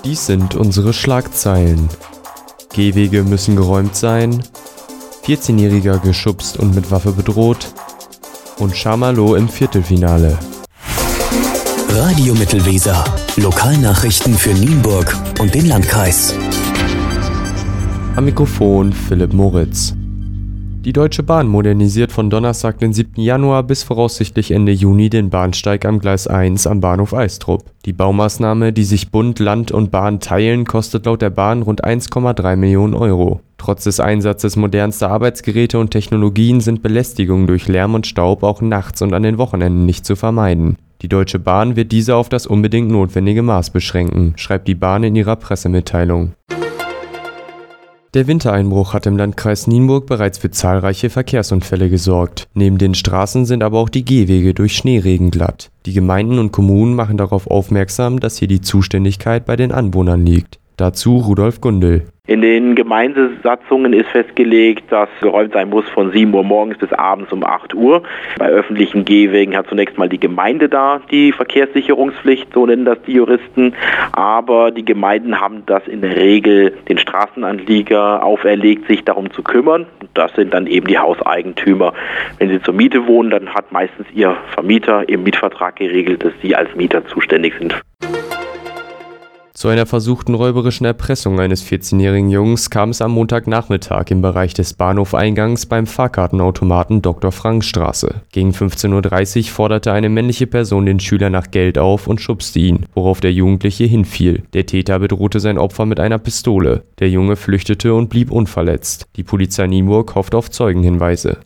Dies sind unsere Schlagzeilen. Gehwege müssen geräumt sein, 14-Jähriger geschubst und mit Waffe bedroht und Schamalow im Viertelfinale. Radio Mittelweser. Lokalnachrichten für Nienburg und den Landkreis. Am Mikrofon Philipp Moritz. Die Deutsche Bahn modernisiert von Donnerstag, den 7. Januar bis voraussichtlich Ende Juni den Bahnsteig am Gleis 1 am Bahnhof Eistrup. Die Baumaßnahme, die sich Bund, Land und Bahn teilen, kostet laut der Bahn rund 1,3 Millionen Euro. Trotz des Einsatzes modernster Arbeitsgeräte und Technologien sind Belästigungen durch Lärm und Staub auch nachts und an den Wochenenden nicht zu vermeiden. Die Deutsche Bahn wird diese auf das unbedingt notwendige Maß beschränken, schreibt die Bahn in ihrer Pressemitteilung. Der Wintereinbruch hat im Landkreis Nienburg bereits für zahlreiche Verkehrsunfälle gesorgt. Neben den Straßen sind aber auch die Gehwege durch Schneeregen glatt. Die Gemeinden und Kommunen machen darauf aufmerksam, dass hier die Zuständigkeit bei den Anwohnern liegt. Dazu Rudolf Gundel. In den Gemeindesatzungen ist festgelegt, dass geräumt sein muss von 7 Uhr morgens bis abends um 8 Uhr. Bei öffentlichen Gehwegen hat zunächst mal die Gemeinde da die Verkehrssicherungspflicht, so nennen das die Juristen. Aber die Gemeinden haben das in der Regel den Straßenanlieger auferlegt, sich darum zu kümmern. Das sind dann eben die Hauseigentümer. Wenn sie zur Miete wohnen, dann hat meistens ihr Vermieter im Mietvertrag geregelt, dass sie als Mieter zuständig sind. Zu einer versuchten räuberischen Erpressung eines 14-jährigen Jungs kam es am Montagnachmittag im Bereich des Bahnhofeingangs beim Fahrkartenautomaten Dr.-Frank-Straße. Gegen 15:30 Uhr forderte eine männliche Person den Schüler nach Geld auf und schubste ihn, worauf der Jugendliche hinfiel. Der Täter bedrohte sein Opfer mit einer Pistole. Der Junge flüchtete und blieb unverletzt. Die Polizei Nienburg hofft auf Zeugenhinweise.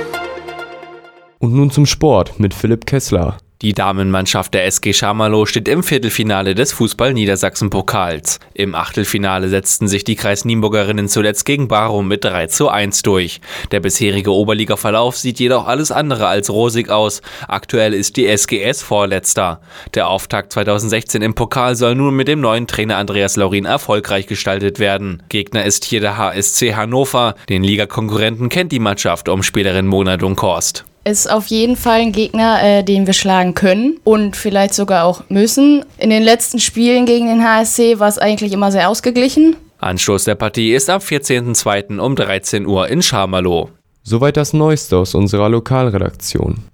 Und nun zum Sport mit Philipp Kessler. Die Damenmannschaft der SG Schamalow steht im Viertelfinale des Fußball-Niedersachsen-Pokals. Im Achtelfinale setzten sich die Kreis-Nienburgerinnen zuletzt gegen Barum mit 3:1 durch. Der bisherige Oberliga-Verlauf sieht jedoch alles andere als rosig aus. Aktuell ist die SGS Vorletzter. Der Auftakt 2016 im Pokal soll nun mit dem neuen Trainer Andreas Laurin erfolgreich gestaltet werden. Gegner ist hier der HSC Hannover. Den Ligakonkurrenten kennt die Mannschaft um Spielerin Mona Dunkhorst. Ist auf jeden Fall ein Gegner, den wir schlagen können und vielleicht sogar auch müssen. In den letzten Spielen gegen den HSC war es eigentlich immer sehr ausgeglichen. Anstoß der Partie ist am 14.02. um 13 Uhr in Schamalow. Soweit das Neueste aus unserer Lokalredaktion.